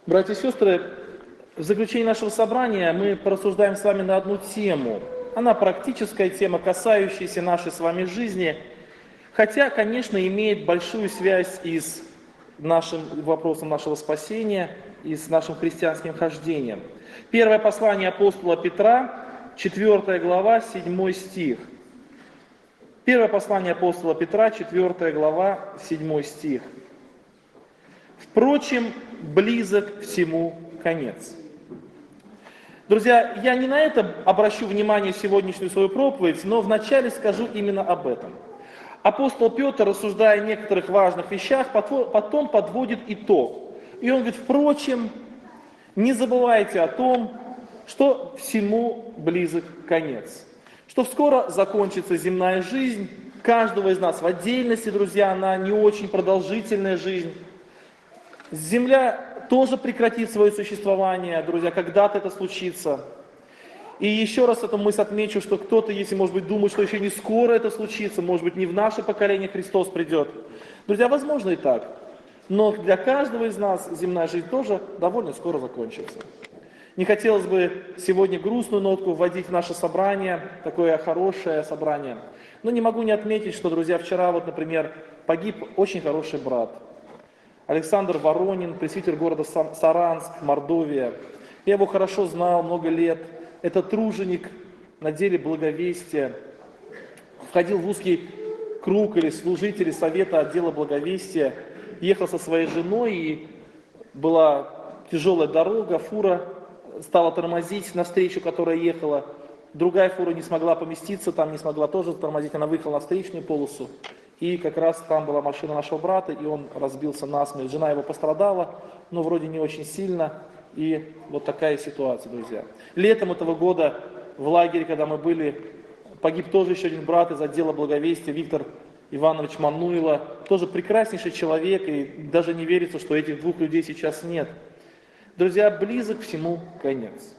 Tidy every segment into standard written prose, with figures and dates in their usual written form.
Братья и сестры, в заключении нашего собрания мы порассуждаем с вами на одну тему. Она практическая тема, касающаяся нашей с вами жизни, хотя, конечно, имеет большую связь и с нашим вопросом нашего спасения, и с нашим христианским хождением. Первое послание апостола Петра, 4 глава, 7 стих. Первое послание апостола Петра, 4 глава, 7 стих. «Впрочем, близок всему конец». Друзья, я не на это обращу внимание в сегодняшнюю свою проповедь, но вначале скажу именно об этом. Апостол Петр, рассуждая о некоторых важных вещах, потом подводит итог. И он говорит: впрочем, не забывайте о том, что всему близок конец. Что скоро закончится земная жизнь, каждого из нас в отдельности, друзья, она не очень продолжительная жизнь. Земля тоже прекратит свое существование, друзья, когда-то это случится. И еще раз эту мысль отмечу, что кто-то, если, может быть, думает, что еще не скоро это случится, может быть, не в наше поколение Христос придет. Друзья, возможно и так. Но для каждого из нас земная жизнь тоже довольно скоро закончится. Не хотелось бы сегодня грустную нотку вводить в наше собрание, такое хорошее собрание. Но не могу не отметить, что, друзья, вчера, вот, например, погиб очень хороший брат. Александр Воронин, пресвитер города Саранск, Мордовия. Я его хорошо знал много лет. Это труженик на деле благовестия. Входил в узкий круг или служителей совета отдела благовестия. Ехал со своей женой, и была тяжелая дорога, фура стала тормозить навстречу, которая ехала. Другая фура не смогла поместиться, там не смогла тоже тормозить, она выехала на встречную полосу. И как раз там была машина нашего брата, и он разбился насмерть. Жена его пострадала, но вроде не очень сильно. И вот такая ситуация, друзья. Летом этого года в лагере, когда мы были, погиб тоже еще один брат из отдела благовестия, Виктор Иванович Мануйло. Тоже прекраснейший человек, и даже не верится, что этих двух людей сейчас нет. Друзья, близок всему конец.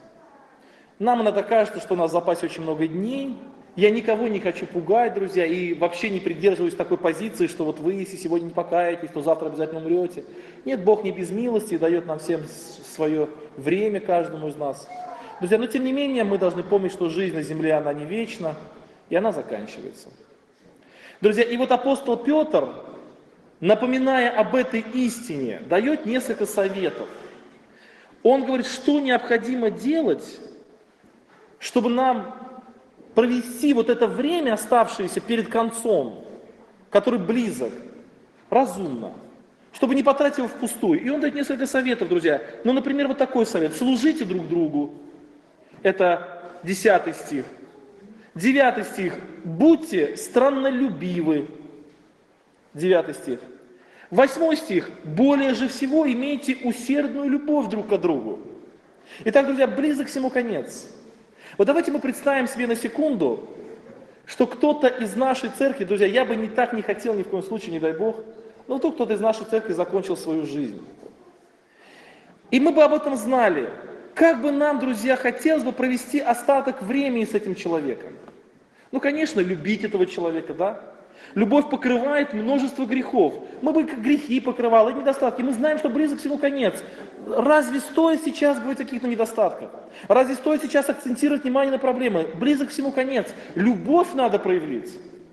Нам иногда кажется, что у нас в запасе очень много дней. Я никого не хочу пугать, друзья, и вообще не придерживаюсь такой позиции, что вот вы, если сегодня не покаетесь, то завтра обязательно умрете. Нет, Бог не без милости, дает нам всем свое время, каждому из нас. Друзья, но тем не менее мы должны помнить, что жизнь на земле, она не вечна, и она заканчивается. Друзья, и вот апостол Петр, напоминая об этой истине, дает несколько советов. Он говорит, что необходимо делать, чтобы нам провести вот это время, оставшееся перед концом, который близок, разумно, чтобы не потратить его впустую. И он дает несколько советов, друзья. Ну, например, вот такой совет. Служите друг другу. Это 10 стих. 9 стих. Будьте страннолюбивы. 9 стих. 8 стих. Более же всего имейте усердную любовь друг к другу. Итак, друзья, близок всему конец. Вот давайте мы представим себе на секунду, что кто-то из нашей церкви, друзья, я бы так не хотел ни в коем случае, не дай Бог, но вдруг кто-то из нашей церкви закончил свою жизнь. И мы бы об этом знали. Как бы нам, друзья, хотелось бы провести остаток времени с этим человеком? Ну, конечно, любить этого человека, да? Любовь покрывает множество грехов. Мы бы грехи покрывали, и недостатки. Мы знаем, что близок всему конец. Разве стоит сейчас говорить о каких-то недостатках? Разве стоит сейчас акцентировать внимание на проблемы? Близок всему конец. Любовь надо проявить.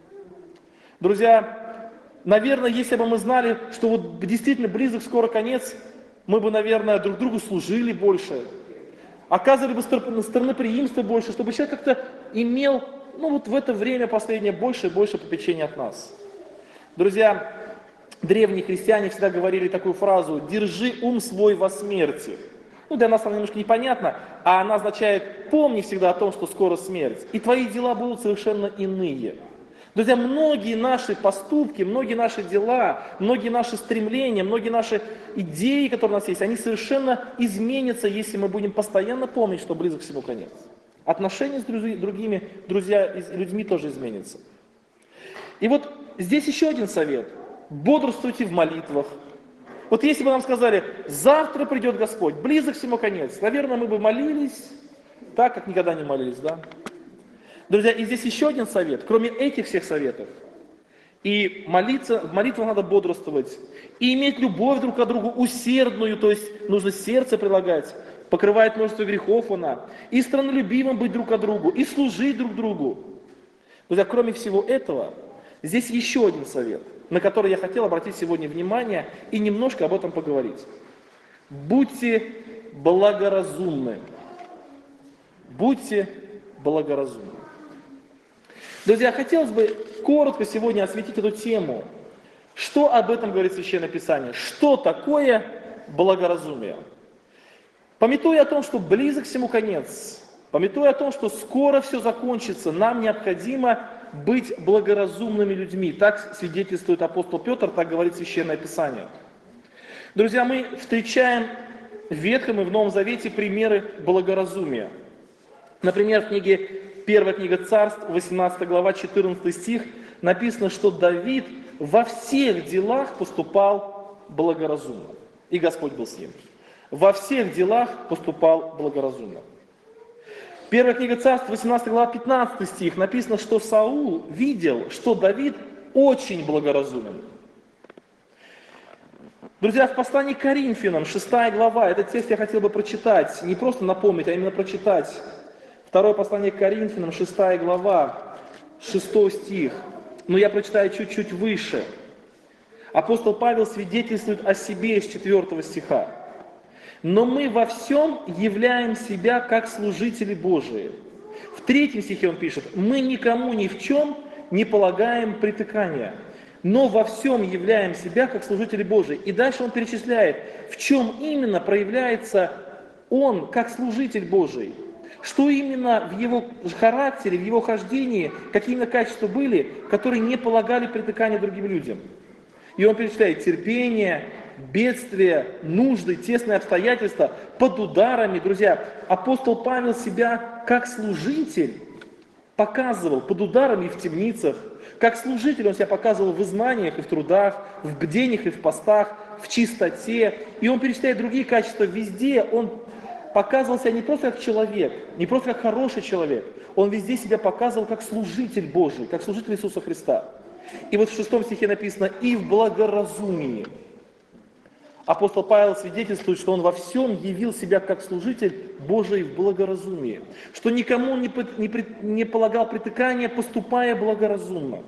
Друзья, наверное, если бы мы знали, что вот действительно близок скоро конец, мы бы, наверное, друг другу служили больше, оказывали бы странноприимство больше, чтобы человек как-то имел, ну вот в это время последнее больше и больше попечения от нас. Друзья, древние христиане всегда говорили такую фразу: «Держи ум свой во смерти». Ну, для нас она немножко непонятна, а она означает: помни всегда о том, что скоро смерть, и твои дела будут совершенно иные. Друзья, многие наши поступки, многие наши дела, многие наши стремления, многие наши идеи, которые у нас есть, они совершенно изменятся, если мы будем постоянно помнить, что близок всему конец. Отношения с другими людьми тоже изменятся. И вот здесь еще один совет. Бодрствуйте в молитвах. Вот если бы нам сказали: завтра придет Господь, близок всему конец, наверное, мы бы молились так, как никогда не молились, да? Друзья, и здесь еще один совет, кроме этих всех советов. И молиться, в молитвах надо бодрствовать. И иметь любовь друг к другу усердную, то есть нужно сердце прилагать. Покрывает множество грехов она. И страннолюбивым быть друг к другу. И служить друг другу. Друзья, кроме всего этого, здесь еще один совет, на который я хотел обратить сегодня внимание и немножко об этом поговорить. Будьте благоразумны. Будьте благоразумны. Друзья, хотелось бы коротко сегодня осветить эту тему. Что об этом говорит Священное Писание? Что такое благоразумие? Памятуя о том, что близок всему конец, памятуя о том, что скоро все закончится, нам необходимо быть благоразумными людьми. Так свидетельствует апостол Петр, так говорит Священное Писание. Друзья, мы встречаем в Ветхом и в Новом Завете примеры благоразумия. Например, в книге, первая книга Царств, 18 глава, 14 стих, написано, что Давид во всех делах поступал благоразумно. И Господь был с ним. Во всех делах поступал благоразумно. Первая книга Царств, 18 глава, 15 стих, написано, что Саул видел, что Давид очень благоразумен. Друзья, в послании к Коринфянам, 6 глава, этот текст я хотел бы прочитать, не просто напомнить, а именно прочитать. Второе послание к Коринфянам, 6 глава, 6 стих. Но я прочитаю чуть-чуть выше. Апостол Павел свидетельствует о себе с 4 стиха. «Но мы во всем являем себя как служители Божии». В 3 стихе он пишет: «Мы никому ни в чем не полагаем притыкания, но во всем являем себя как служители Божии». И дальше он перечисляет, в чем именно проявляется он как служитель Божий. Что именно в его характере, в его хождении, какие именно качества были, которые не полагали притыкания другим людям. И он перечисляет терпение, бедствия, нужды, тесные обстоятельства, под ударами. Друзья, апостол Павел себя как служитель показывал под ударами в темницах. Как служитель он себя показывал в изгнаниях и в трудах, в бдениях и в постах, в чистоте. И он перечисляет другие качества везде. Он показывал себя не просто как человек, не просто как хороший человек. Он везде себя показывал как служитель Божий, как служитель Иисуса Христа. И вот в 6 стихе написано: «И в благоразумии». Апостол Павел свидетельствует, что он во всем явил себя как служитель Божий в благоразумии. Что никому не полагал притыкания, поступая благоразумно.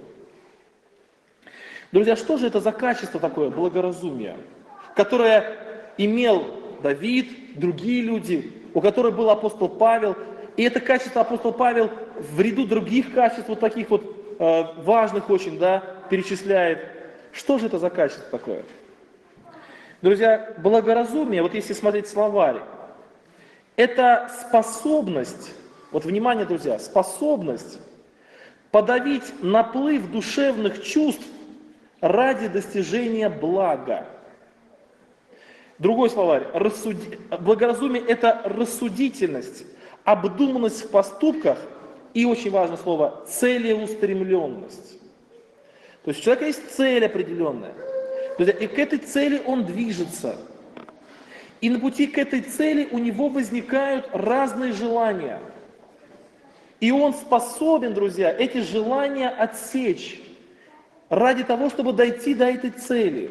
Друзья, что же это за качество такое благоразумие, которое имел Давид, другие люди, у которых был апостол Павел. И это качество апостол Павел в ряду других качеств, вот таких вот важных очень, да, перечисляет. Что же это за качество такое? Друзья, благоразумие, вот если смотреть словарь, это способность, вот внимание, друзья, способность подавить наплыв душевных чувств ради достижения блага. Другой словарь, благоразумие – это рассудительность, обдуманность в поступках и, очень важное слово, целеустремленность. То есть у человека есть цель определенная, и к этой цели он движется. И на пути к этой цели у него возникают разные желания. И он способен, друзья, эти желания отсечь ради того, чтобы дойти до этой цели.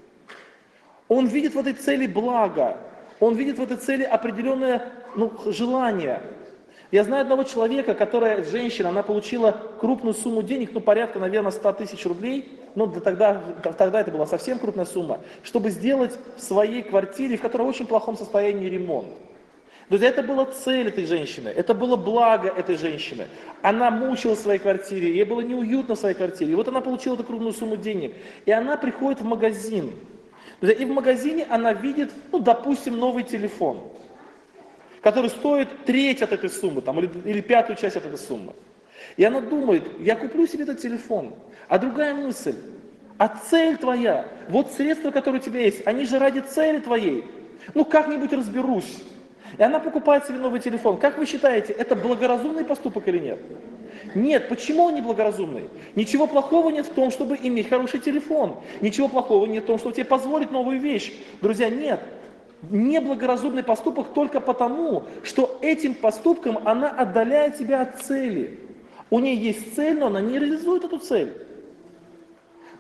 Он видит в этой цели благо, он видит в этой цели определенное желание. Я знаю одного человека, которая женщина, она получила крупную сумму денег, порядка, наверное, 100 тысяч рублей, тогда это была совсем крупная сумма, чтобы сделать в своей квартире, в которой в очень плохом состоянии, ремонт. Друзья, это была цель этой женщины, это было благо этой женщины. Она мучилась в своей квартире, ей было неуютно в своей квартире. И вот она получила эту крупную сумму денег, и она приходит в магазин. Друзья, и в магазине она видит, допустим, новый телефон, который стоит треть от этой суммы, или пятую часть от этой суммы. И она думает: я куплю себе этот телефон. А другая мысль: а цель твоя, вот средства, которые у тебя есть, они же ради цели твоей. Как-нибудь разберусь. И она покупает себе новый телефон. Как вы считаете, это благоразумный поступок или нет? Нет. Почему он не благоразумный? Ничего плохого нет в том, чтобы иметь хороший телефон. Ничего плохого нет в том, чтобы тебе позволить новую вещь. Друзья, нет. Неблагоразумный поступок только потому, что этим поступком она отдаляет тебя от цели. У нее есть цель, но она не реализует эту цель.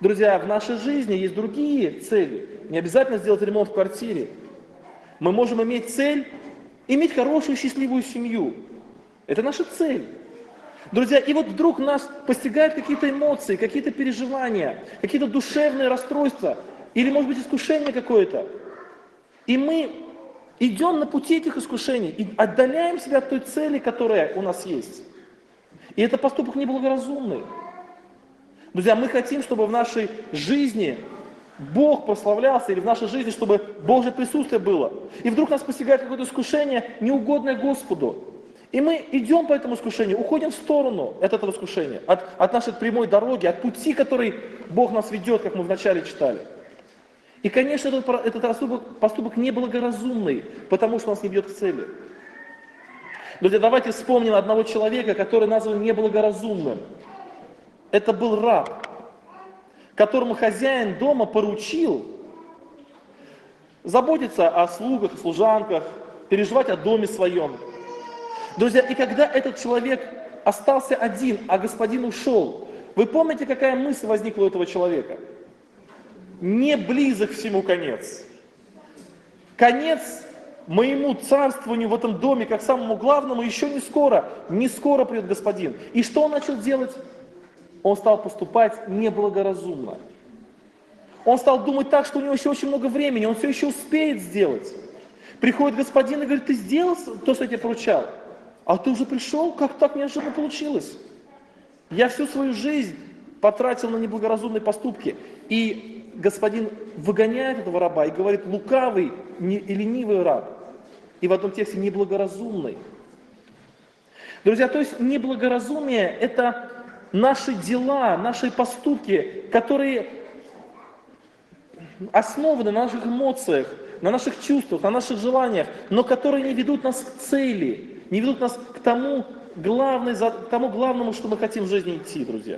Друзья, в нашей жизни есть другие цели. Не обязательно сделать ремонт в квартире. Мы можем иметь цель, иметь хорошую, счастливую семью. Это наша цель. Друзья, и вот вдруг нас постигают какие-то эмоции, какие-то переживания, какие-то душевные расстройства, или, может быть, искушение какое-то. И мы идем на пути этих искушений и отдаляем себя от той цели, которая у нас есть. И это поступок неблагоразумный. Друзья, мы хотим, чтобы в нашей жизни Бог прославлялся, или в нашей жизни, чтобы Божье присутствие было. И вдруг нас постигает какое-то искушение, неугодное Господу. И мы идем по этому искушению, уходим в сторону от этого искушения, от нашей прямой дороги, от пути, который Бог нас ведет, как мы вначале читали. И, конечно, этот поступок неблагоразумный, потому что нас не ведет к цели. Друзья, давайте вспомним одного человека, который назван неблагоразумным. Это был раб, которому хозяин дома поручил заботиться о слугах, служанках, переживать о доме своем. Друзья, и когда этот человек остался один, а господин ушел, вы помните, какая мысль возникла у этого человека? Не близок всему конец. Конец моему царствованию в этом доме, как самому главному, еще не скоро придет господин. И что он начал делать? Он стал поступать неблагоразумно. Он стал думать так, что у него еще очень много времени, он все еще успеет сделать. Приходит господин и говорит: ты сделал то, что я тебе поручал? А ты уже пришел? Как так неожиданно получилось? Я всю свою жизнь потратил на неблагоразумные поступки. И господин выгоняет этого раба и говорит: лукавый и ленивый раб. И в одном тексте неблагоразумный. Друзья, то есть неблагоразумие – это наши дела, наши поступки, которые основаны на наших эмоциях, на наших чувствах, на наших желаниях, но которые не ведут нас к цели, не ведут нас к тому главному, что мы хотим в жизни идти, друзья.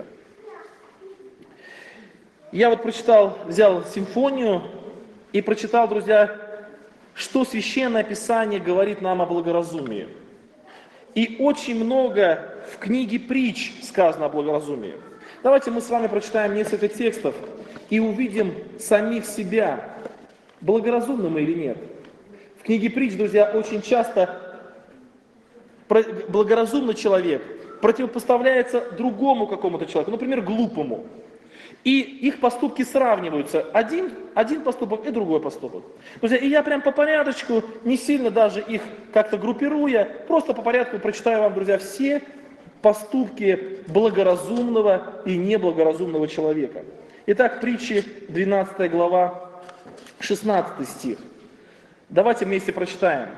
Я вот взял симфонию и прочитал, друзья, что Священное Писание говорит нам о благоразумии. И очень много в книге Притч сказано о благоразумии. Давайте мы с вами прочитаем несколько текстов и увидим самих себя, благоразумны мы или нет. В книге Притч, друзья, очень часто благоразумный человек противопоставляется другому какому-то человеку, например, глупому. И их поступки сравниваются. Один поступок и другой поступок. Друзья, и я прям по порядочку, не сильно даже их как-то группируя, просто по порядку прочитаю вам, друзья, все поступки благоразумного и неблагоразумного человека. Итак, Притчи, 12 глава, 16 стих. Давайте вместе прочитаем.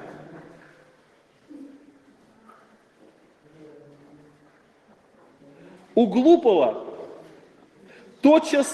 У глупого тотчас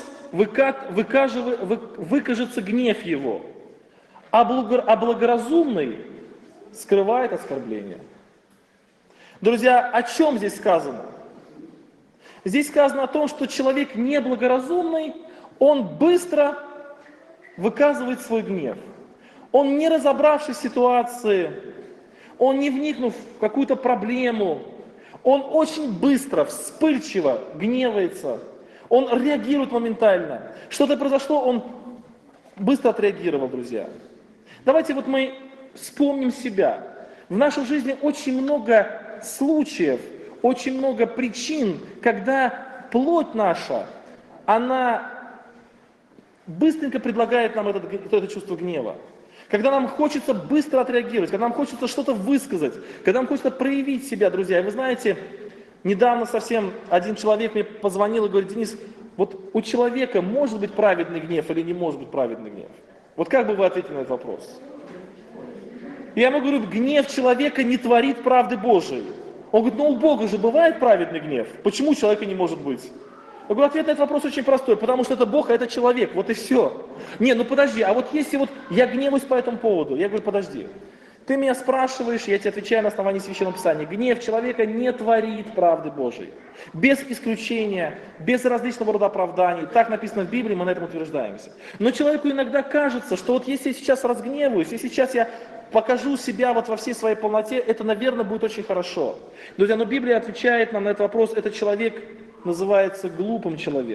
выкажется гнев его, а благоразумный скрывает оскорбление. Друзья, о чем здесь сказано? Здесь сказано о том, что человек неблагоразумный, он быстро выказывает свой гнев. Он, не разобравшись в ситуации, он не вникнув в какую-то проблему, он очень быстро, вспыльчиво гневается. Он реагирует моментально. Что-то произошло, он быстро отреагировал, друзья. Давайте вот мы вспомним себя. В нашей жизни очень много случаев, очень много причин, когда плоть наша, она быстренько предлагает нам это чувство гнева. Когда нам хочется быстро отреагировать, когда нам хочется что-то высказать, когда нам хочется проявить себя, друзья. И вы знаете, недавно совсем один человек мне позвонил и говорит: Денис, вот у человека может быть праведный гнев или не может быть праведный гнев? Вот как бы вы ответили на этот вопрос? Я ему говорю: гнев человека не творит правды Божией. Он говорит: ну у Бога же бывает праведный гнев, почему у человека не может быть? Я говорю: ответ на этот вопрос очень простой, потому что это Бог, а это человек, вот и все. Не, ну подожди, а вот если вот я гневаюсь по этому поводу, я говорю: подожди. Ты меня спрашиваешь, я тебе отвечаю на основании Священного Писания. Гнев человека не творит правды Божией. Без исключения, без различного рода оправданий. Так написано в Библии, мы на этом утверждаемся. Но человеку иногда кажется, что вот если я сейчас разгневаюсь, если сейчас я покажу себя вот во всей своей полноте, это, наверное, будет очень хорошо. Друзья, но Библия отвечает нам на этот вопрос: этот человек называется глупым человеком.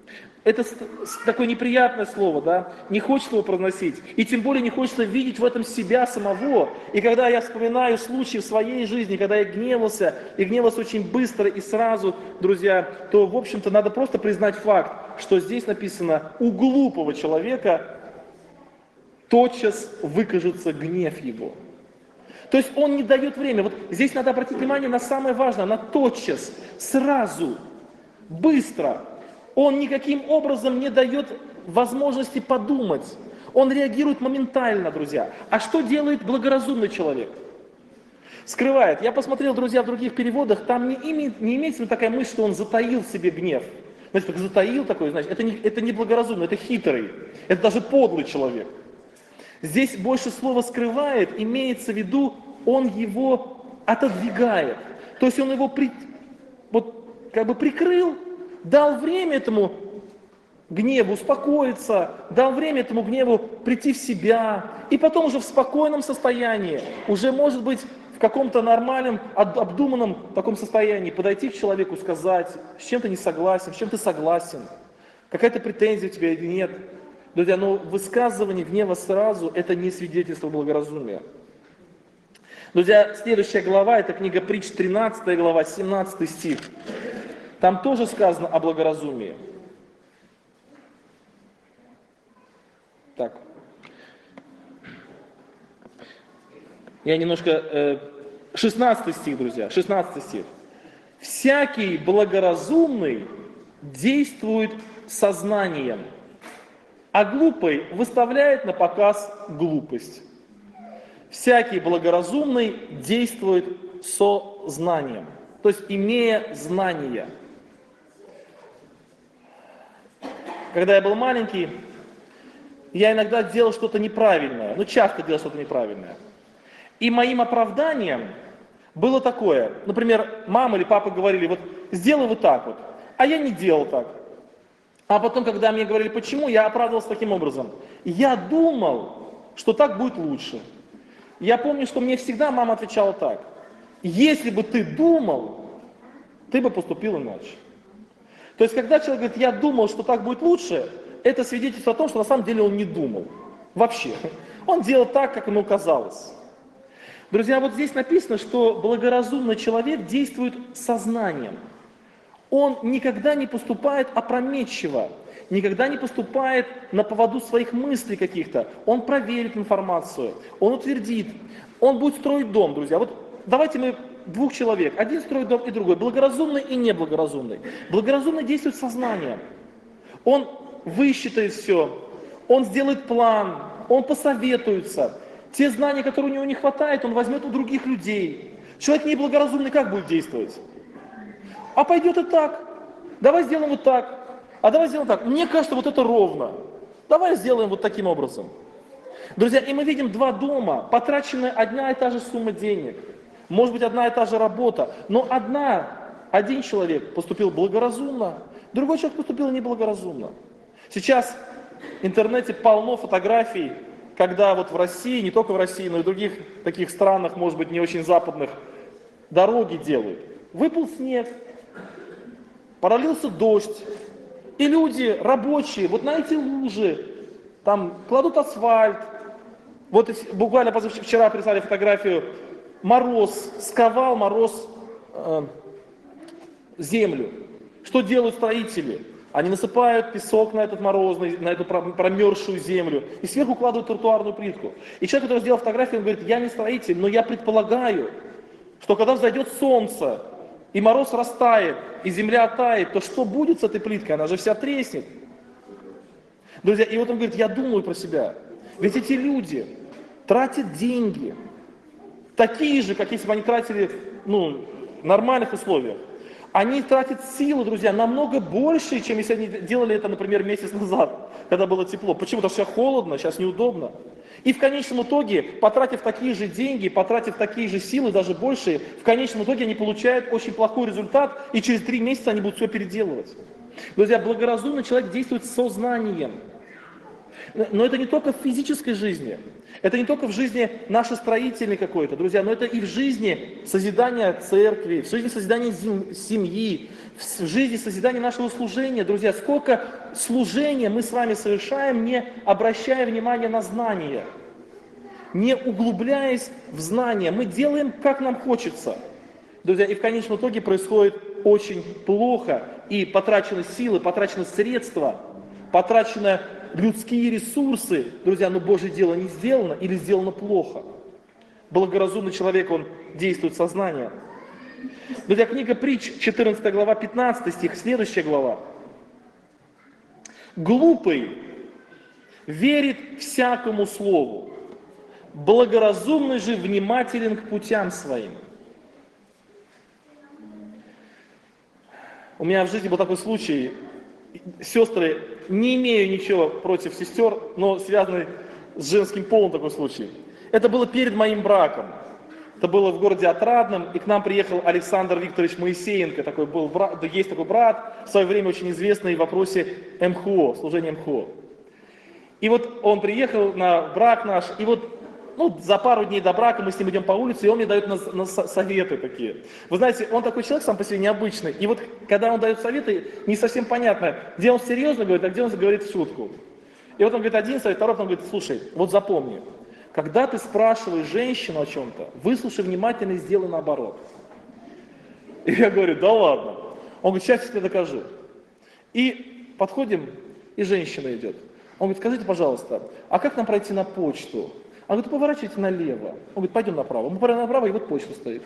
Это такое неприятное слово, да? Не хочется его произносить. И тем более не хочется видеть в этом себя самого. И когда я вспоминаю случаи в своей жизни, когда я гневался, и гневался очень быстро и сразу, друзья, то, в общем-то, надо просто признать факт, что здесь написано: у глупого человека тотчас выкажется гнев его. То есть он не дает время. Вот здесь надо обратить внимание на самое важное, на тотчас, сразу, быстро. Он никаким образом не дает возможности подумать. Он реагирует моментально, друзья. А что делает благоразумный человек? Скрывает. Я посмотрел, друзья, в других переводах, там не имеется в виду такая мысль, что он затаил в себе гнев. Значит, как затаил такой, значит, это не благоразумный, это хитрый, это даже подлый человек. Здесь больше слова «скрывает», имеется в виду, он его отодвигает. То есть он его прикрыл, дал время этому гневу успокоиться, дал время этому гневу прийти в себя, и потом уже в спокойном состоянии, уже может быть в каком-то нормальном, обдуманном таком состоянии подойти к человеку, сказать, с чем ты не согласен, с чем ты согласен, какая-то претензия у тебя или нет. Друзья, но высказывание гнева сразу – это не свидетельство благоразумия. Друзья, следующая глава – это книга Притч, 13 глава, 17 стих. Там тоже сказано о благоразумии. Так. Я немножко... 16 стих, друзья, 16 стих. «Всякий благоразумный действует сознанием, а глупый выставляет на показ глупость». Всякий благоразумный действует сознанием, то есть имея знания. Когда я был маленький, я иногда делал что-то неправильное, часто делал что-то неправильное. И моим оправданием было такое, например, мама или папа говорили, вот сделай вот так вот, а я не делал так. А потом, когда мне говорили, почему, я оправдывался таким образом. Я думал, что так будет лучше. Я помню, что мне всегда мама отвечала так: если бы ты думал, ты бы поступил иначе. То есть, когда человек говорит, я думал, что так будет лучше, это свидетельство о том, что на самом деле он не думал. Вообще. Он делал так, как ему казалось. Друзья, вот здесь написано, что благоразумный человек действует сознанием. Он никогда не поступает опрометчиво, никогда не поступает на поводу своих мыслей каких-то. Он проверит информацию, он утвердит, он будет строить дом, друзья. Вот давайте мы двух человек, один строит дом и другой, благоразумный и неблагоразумный. Благоразумный действует сознанием. Он высчитает все, он сделает план, он посоветуется. Те знания, которые у него не хватает, он возьмет у других людей. Человек неблагоразумный как будет действовать? А пойдет и так. Давай сделаем вот так. А давай сделаем так. Мне кажется, вот это ровно. Давай сделаем вот таким образом. Друзья, и мы видим два дома, потраченная одна и та же сумма денег. Может быть, одна и та же работа. Но один человек поступил благоразумно, другой человек поступил неблагоразумно. Сейчас в интернете полно фотографий, когда вот в России, не только в России, но и в других таких странах, может быть, не очень западных, дороги делают. Выпал снег, пролился дождь, и люди, рабочие, вот на эти лужи, там кладут асфальт. Вот буквально позавчера прислали фотографию, мороз, сковал мороз землю. Что делают строители? Они насыпают песок на этот морозный, на эту промерзшую землю и сверху укладывают тротуарную плитку. И человек, который сделал фотографию, он говорит, я не строитель, но я предполагаю, что когда взойдет солнце, и мороз растает, и земля тает, то что будет с этой плиткой? Она же вся треснет. Друзья, и вот он говорит, я думаю про себя. Ведь эти люди тратят деньги, такие же, как если бы они тратили в нормальных условиях. Они тратят силы, друзья, намного больше, чем если они делали это, например, месяц назад, когда было тепло. Почему? Потому что сейчас холодно, сейчас неудобно. И в конечном итоге, потратив такие же деньги, потратив такие же силы, даже больше, в конечном итоге они получают очень плохой результат, и через 3 месяца они будут все переделывать. Друзья, благоразумный человек действует сознанием. Но это не только в физической жизни, это не только в жизни нашей строительной какой-то, друзья, но это и в жизни созидания церкви, в жизни созидания семьи, в жизни созидания нашего служения, друзья. Сколько служения мы с вами совершаем, не обращая внимания на знания, не углубляясь в знания. Мы делаем, как нам хочется. Друзья, и в конечном итоге происходит очень плохо. И потрачены силы, потрачены средства, потрачены людские ресурсы. Друзья, но Божье дело не сделано или сделано плохо. Благоразумный человек, он действует сознанием. Друзья, книга Притч, 14 глава, 15 стих, следующая глава. Глупый верит всякому слову, благоразумный же внимателен к путям своим. У меня в жизни был такой случай, сестры, не имею ничего против сестер, но связанный с женским полом такой случай. Это было перед моим браком. Это было в городе Отрадном, и к нам приехал Александр Викторович Моисеенко, такой был брат, есть такой брат, в свое время очень известный в вопросе МХО, служения МХО. И вот он приехал на брак наш, и вот за пару дней до брака мы с ним идем по улице, и он мне дает советы такие. Вы знаете, он такой человек сам по себе необычный. И вот когда он дает советы, не совсем понятно, где он серьезно говорит, а где он говорит в шутку. И вот он говорит один совет, второй, он говорит, слушай, вот запомни, когда ты спрашиваешь женщину о чем-то, выслушай внимательно и сделай наоборот. И я говорю, да ладно. Он говорит, сейчас я тебе докажу. И подходим, и женщина идет. Он говорит, скажите, пожалуйста, а как нам пройти на почту? Он говорит, поворачивайте налево. Он говорит, пойдем направо. Мы пойдем направо, и вот почта стоит.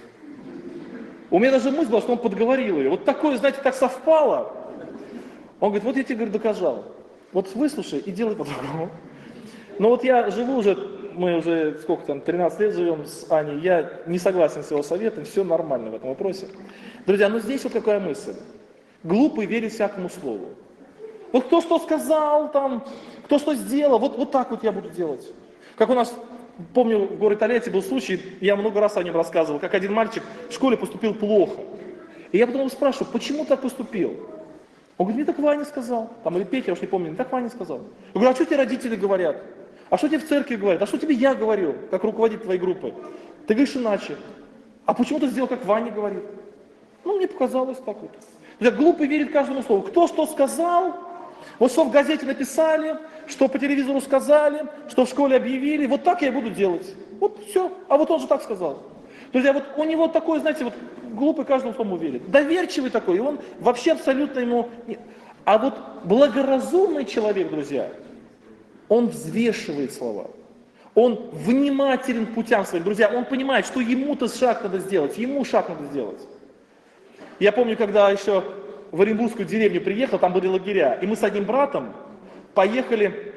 У меня даже мысль была, что он подговорил ее. Вот такое, знаете, так совпало. Он говорит, вот я тебе, говорит, доказал. Вот выслушай и делай по-другому. Но вот я живу уже, мы уже, сколько там, 13 лет живем с Аней, я не согласен с его советом, все нормально в этом вопросе. Друзья, но здесь вот какая мысль. Глупый верит всякому слову. Вот кто что сказал там, кто что сделал, вот так вот я буду делать. Как у нас, помню, в городе Тольятти был случай, я много раз о нем рассказывал, как один мальчик в школе поступил плохо. И я потом его спрашиваю, почему так поступил? Он говорит, мне так Ваня сказал. Там, или Петя, я уж не помню, мне так Ваня сказал. Я говорю, а что тебе родители говорят? А что тебе в церкви говорят? А что тебе я говорю, как руководитель твоей группы? Ты говоришь иначе. А почему ты сделал, как Ваня говорит? Мне показалось так вот. Друзья, глупый верит каждому слову. Кто что сказал, вот что в газете написали, что по телевизору сказали, что в школе объявили, вот так я и буду делать. Вот все. А вот он же так сказал. Друзья, вот у него такой, знаете, вот глупый каждому слову верит. Доверчивый такой, и он вообще абсолютно ему... А вот благоразумный человек, друзья, он взвешивает слова. Он внимателен к путям своим. Друзья, он понимает, что ему-то шаг надо сделать, ему шаг надо сделать. Я помню, когда еще в Оренбургскую деревню приехал, там были лагеря, и мы с одним братом поехали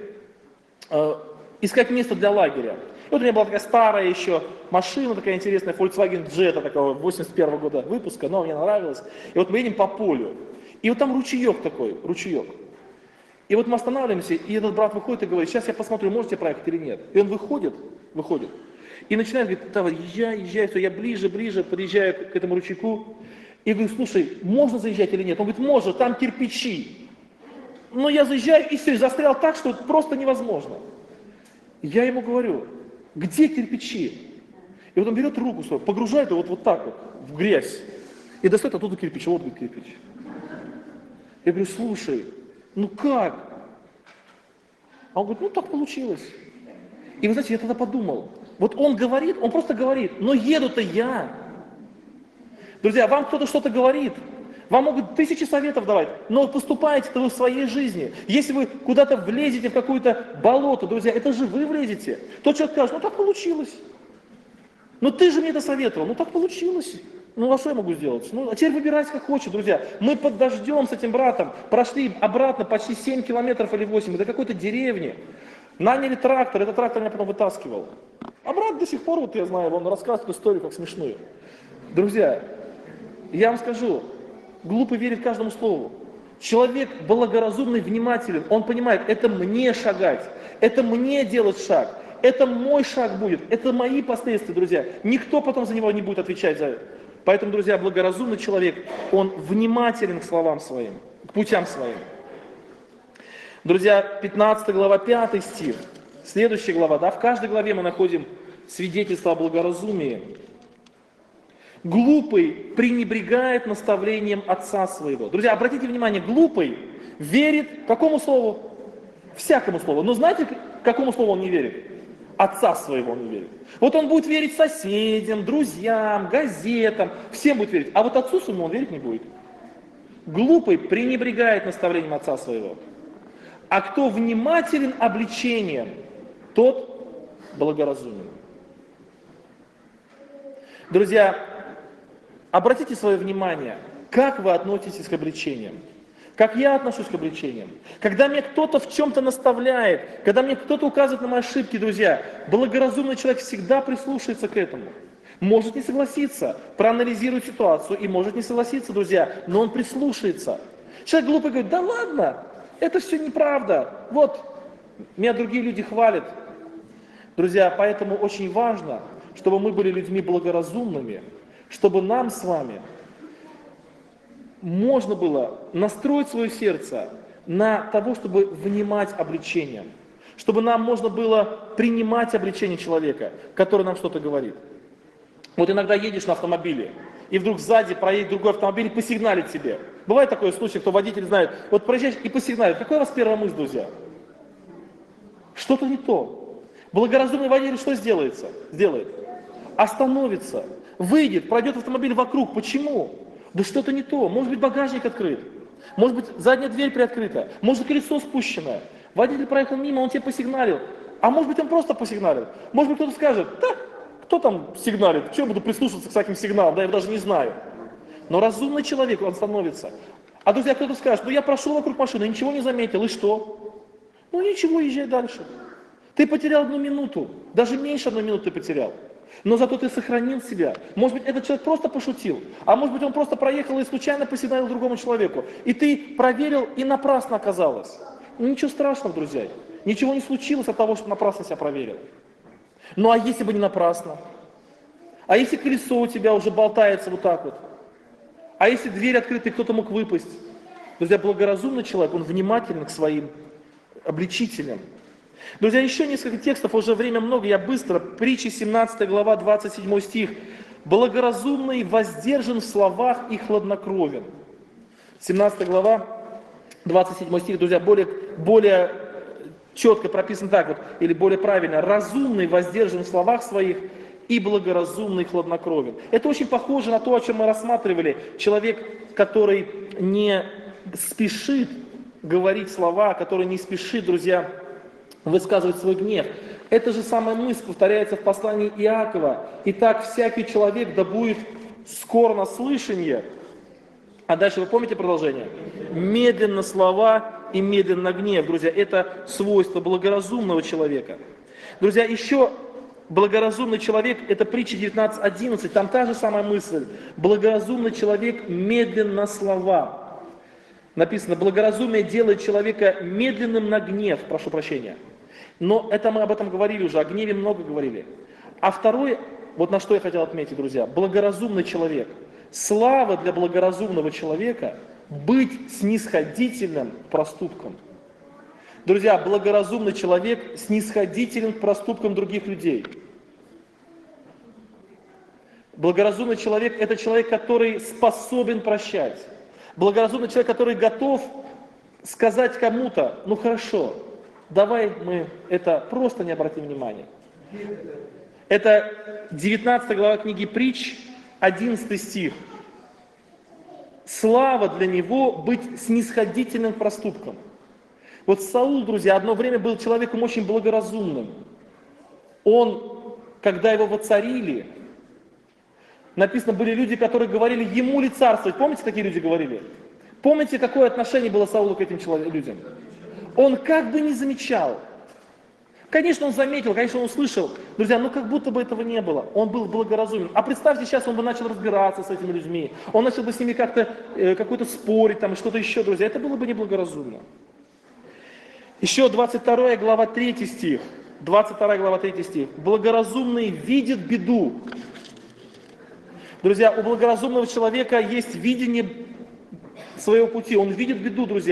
искать место для лагеря. И вот у меня была такая старая еще машина, такая интересная, Volkswagen Jetta, такого 81 года выпуска, но мне нравилось. И вот мы едем по полю, и вот там ручеек такой, ручеек. И вот мы останавливаемся, и этот брат выходит и говорит, сейчас я посмотрю, можете проехать или нет. И он выходит, и начинает говорить, давай, езжай, все, я ближе, подъезжаю к этому ручейку. И говорю, слушай, можно заезжать или нет? Он говорит, можно, там кирпичи. Но я заезжаю, и все, застрял так, что просто невозможно. Я ему говорю, где кирпичи? И вот он берет руку свою, погружает его вот так вот в грязь. И достает оттуда кирпич, вот будет кирпич. Я говорю, слушай, как? А он говорит, так получилось. И вы знаете, я тогда подумал, вот он говорит, он просто говорит, но еду-то я. Друзья, вам кто-то что-то говорит, вам могут тысячи советов давать, но поступаете-то вы в своей жизни. Если вы куда-то влезете в какое-то болото, друзья, это же вы влезете. Тот человек скажет, так получилось. Ты же мне это советовал, так получилось. А что я могу сделать? А теперь выбирайте как хочешь, друзья. Мы под дождем с этим братом прошли обратно почти 7 километров или 8 до какой-то деревни. Наняли трактор, этот трактор меня потом вытаскивал. А брат до сих пор, я знаю, он рассказывает эту историю как смешную. Друзья, я вам скажу, глупый верит каждому слову. Человек благоразумный, внимателен, он понимает, это мне шагать, это мне делать шаг, это мой шаг будет, это мои последствия, друзья. Никто потом за него не будет отвечать за это. Поэтому, друзья, благоразумный человек, он внимателен к словам своим, к путям своим. Друзья, 15 глава, 5 стих, следующая глава, да, в каждой главе мы находим свидетельство о благоразумии. Глупый пренебрегает наставлением отца своего. Друзья, обратите внимание, глупый верит какому слову? Всякому слову. Но знаете, какому слову он не верит? Отца своего он не верит. Вот он будет верить соседям, друзьям, газетам, всем будет верить. А вот отцу своему он верить не будет. Глупый пренебрегает наставлением отца своего. А кто внимателен обличением, тот благоразумен. Друзья, обратите свое внимание, как вы относитесь к обличениям. Как я отношусь к обличениям. Когда мне кто-то в чем-то наставляет, когда мне кто-то указывает на мои ошибки, друзья, благоразумный человек всегда прислушается к этому. Может не согласиться, проанализирует ситуацию и может не согласиться, друзья, но он прислушается. Человек глупый говорит, да ладно, это все неправда. Вот, меня другие люди хвалят. Друзья, поэтому очень важно, чтобы мы были людьми благоразумными, чтобы нам с вами можно было настроить свое сердце на того, чтобы внимать обличениям, чтобы нам можно было принимать обличение человека, который нам что-то говорит. Вот иногда едешь на автомобиле, и вдруг сзади проедет другой автомобиль и посигналит тебе. Бывает такой случай, кто водитель знает, вот проезжаешь и посигналит. Какая у вас первая мысль, друзья? Что-то не то. Благоразумный водитель что сделает? Остановится, выйдет, пройдет автомобиль вокруг. Почему? Да что-то не то. Может быть, багажник открыт. Может быть, задняя дверь приоткрыта. Может, колесо спущенное. Водитель проехал мимо, он тебе посигналил. А может быть, он просто посигналил. Может быть, кто-то скажет, да, кто там сигналит? Чего я буду прислушиваться к всяким сигналам? Да, я даже не знаю. Но разумный человек, он становится. А, друзья, кто-то скажет, ну я прошел вокруг машины, ничего не заметил, и что? Ну ничего, езжай дальше. Ты потерял 1 минуту, даже меньше 1 минуты ты потерял. Но зато ты сохранил себя. Может быть, этот человек просто пошутил, а может быть, он просто проехал и случайно посигналил другому человеку. И ты проверил, и напрасно оказалось. Ну ничего страшного, друзья. Ничего не случилось от того, что напрасно себя проверил. Ну а если бы не напрасно? А если колесо у тебя уже болтается вот так вот? А если дверь открыта, и кто-то мог выпасть? Друзья, благоразумный человек, он внимателен к своим обличителям. Друзья, еще несколько текстов, уже время много, я быстро. Притчи 17 глава, 27 стих. Благоразумный воздержан в словах и хладнокровен. 17 глава, 27 стих, друзья, более четко прописан так вот, или более правильно. Разумный воздержан в словах своих и благоразумный хладнокровен. Это очень похоже на то, о чем мы рассматривали. Человек, который не спешит говорить слова, который не спешит, друзья, высказывать свой гнев. Эта же самая мысль повторяется в послании Иакова. Итак, всякий человек да будет скор на слышание. А дальше вы помните продолжение? Медленно слова и медленно гнев. Друзья, это свойство благоразумного человека. Друзья, еще благоразумный человек, это притча 19:11, там та же самая мысль. Благоразумный человек медленно слова. Написано, благоразумие делает человека медленным на гнев, прошу прощения. Но это мы об этом говорили уже, о гневе много говорили. А второе, вот на что я хотел отметить, друзья, благоразумный человек. Слава для благоразумного человека быть снисходительным к проступкам. Друзья, благоразумный человек снисходителен к проступкам других людей. Благоразумный человек – это человек, который способен прощать. Благоразумный человек, который готов сказать кому-то, ну хорошо, давай мы это просто не обратим внимания. Это 19 глава книги Притч, 11 стих. Слава для него быть снисходительным к проступкам. Вот Саул, друзья, одно время был человеком очень благоразумным. Он, когда его воцарили, написано, были люди, которые говорили, ему ли царствовать. Помните, такие люди говорили? Помните, какое отношение было Саулу к этим людям? Он как бы не замечал. Конечно, он заметил, конечно, он услышал. Друзья, но как будто бы этого не было. Он был благоразумен. А представьте, сейчас он бы начал разбираться с этими людьми. Он начал бы с ними как-то какой-то спорить, там, что-то еще, друзья. Это было бы неблагоразумно. Еще 22 глава 3 стих. 22 глава 3 стих. Благоразумный видит беду. Друзья, у благоразумного человека есть видение своего пути. Он видит беду, друзья.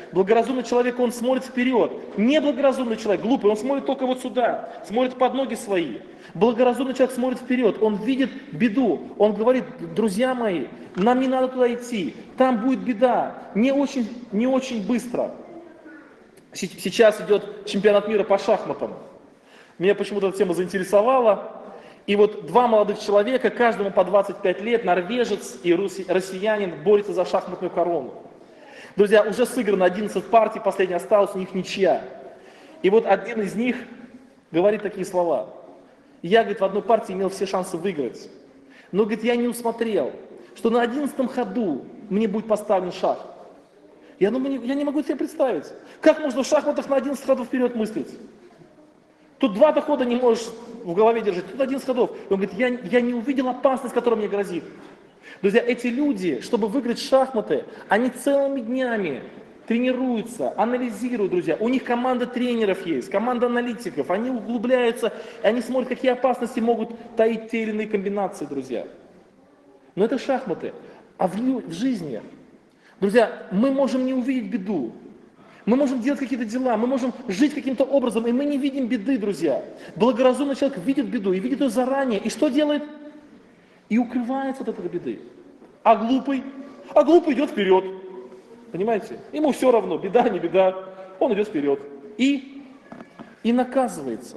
Благоразумный человек, он смотрит вперед. Неблагоразумный человек, глупый, он смотрит только вот сюда, смотрит под ноги свои. Благоразумный человек смотрит вперед, он видит беду. Он говорит: друзья мои, нам не надо туда идти, там будет беда, не очень быстро. Сейчас идет чемпионат мира по шахматам. Меня почему-то эта тема заинтересовала. И вот два молодых человека, каждому по 25 лет, норвежец и россиянин, борются за шахматную корону. Друзья, уже сыграно 11 партий, последняя осталась, у них ничья. И вот один из них говорит такие слова. Я, говорит, в одной партии имел все шансы выиграть. Но, говорит, я не усмотрел, что на 11-м ходу мне будет поставлен шах. Я думаю, я не могу себе представить, как можно в шахматах на 11 ходов вперед мыслить. Тут 2 хода не можешь в голове держать, тут 11 ходов. И он говорит, я не увидел опасность, которая мне грозит. Друзья, эти люди, чтобы выиграть шахматы, они целыми днями тренируются, анализируют, друзья. У них команда тренеров есть, команда аналитиков. Они углубляются, и они смотрят, какие опасности могут таить те или иные комбинации, друзья. Но это шахматы. А в жизни, друзья, мы можем не увидеть беду. Мы можем делать какие-то дела, мы можем жить каким-то образом, и мы не видим беды, друзья. Благоразумный человек видит беду, и видит ее заранее. И что делает? И укрывается от этой беды. А глупый идет вперед. Понимаете? Ему все равно, беда, не беда. Он идет вперед. И наказывается.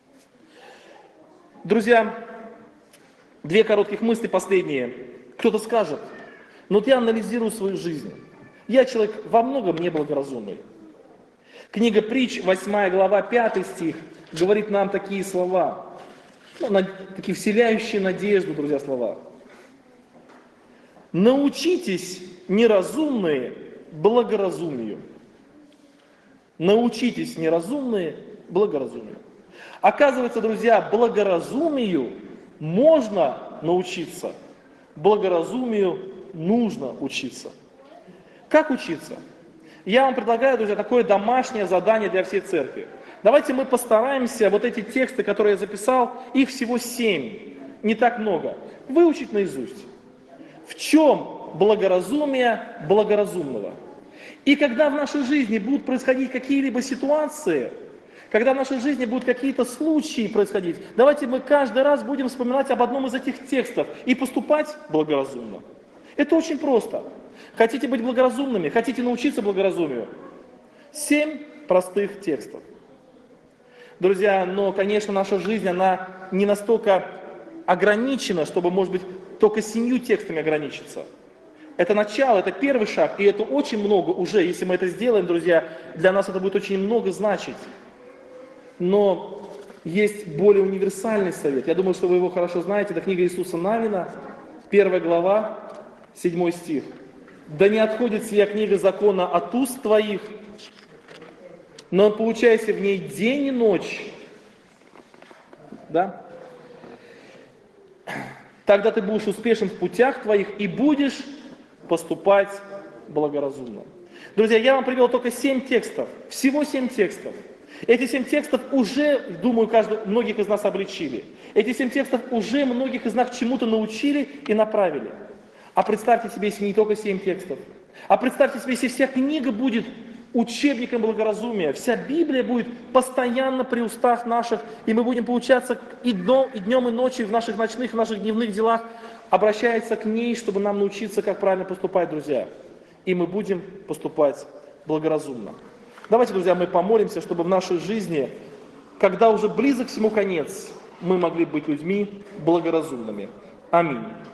Друзья, 2 коротких мысли последние. Кто-то скажет, но вот я анализирую свою жизнь. Я человек во многом неблагоразумный. Книга Притч, 8 глава, 5 стих, говорит нам такие слова. Такие вселяющие надежду, друзья, слова. Научитесь, неразумные, благоразумию. Научитесь, неразумные, благоразумию. Оказывается, друзья, благоразумию можно научиться. Благоразумию нужно учиться. Как учиться? Я вам предлагаю, друзья, такое домашнее задание для всей церкви. Давайте мы постараемся вот эти тексты, которые я записал, их всего 7, не так много, выучить наизусть. В чем благоразумие благоразумного? И когда в нашей жизни будут происходить какие-либо ситуации, когда в нашей жизни будут какие-то случаи происходить, давайте мы каждый раз будем вспоминать об одном из этих текстов и поступать благоразумно. Это очень просто. Хотите быть благоразумными? Хотите научиться благоразумию? 7 простых текстов. Друзья, но, конечно, наша жизнь, она не настолько ограничена, чтобы, может быть, только 7 текстами ограничиться. Это начало, это первый шаг, и это очень много уже. Если мы это сделаем, друзья, для нас это будет очень много значить. Но есть более универсальный совет. Я думаю, что вы его хорошо знаете. Это книга Иисуса Навина, 1 глава, 7 стих. «Да не отходит сия книга закона от уст твоих, но поучайся в ней день и ночь». Да? «Тогда ты будешь успешен в путях твоих и будешь поступать благоразумно». Друзья, я вам привел только 7 текстов, всего 7 текстов. Эти 7 текстов уже, думаю, многих из нас обличили. Эти 7 текстов уже многих из нас чему-то научили и направили. А представьте себе, если не только 7 текстов, а представьте себе, если вся книга будет учебником благоразумия, вся Библия будет постоянно при устах наших, и мы будем поучаться и днем, и ночью в наших ночных, в наших дневных делах, обращается к ней, чтобы нам научиться, как правильно поступать, друзья. И мы будем поступать благоразумно. Давайте, друзья, мы помолимся, чтобы в нашей жизни, когда уже близок всему конец, мы могли быть людьми благоразумными. Аминь.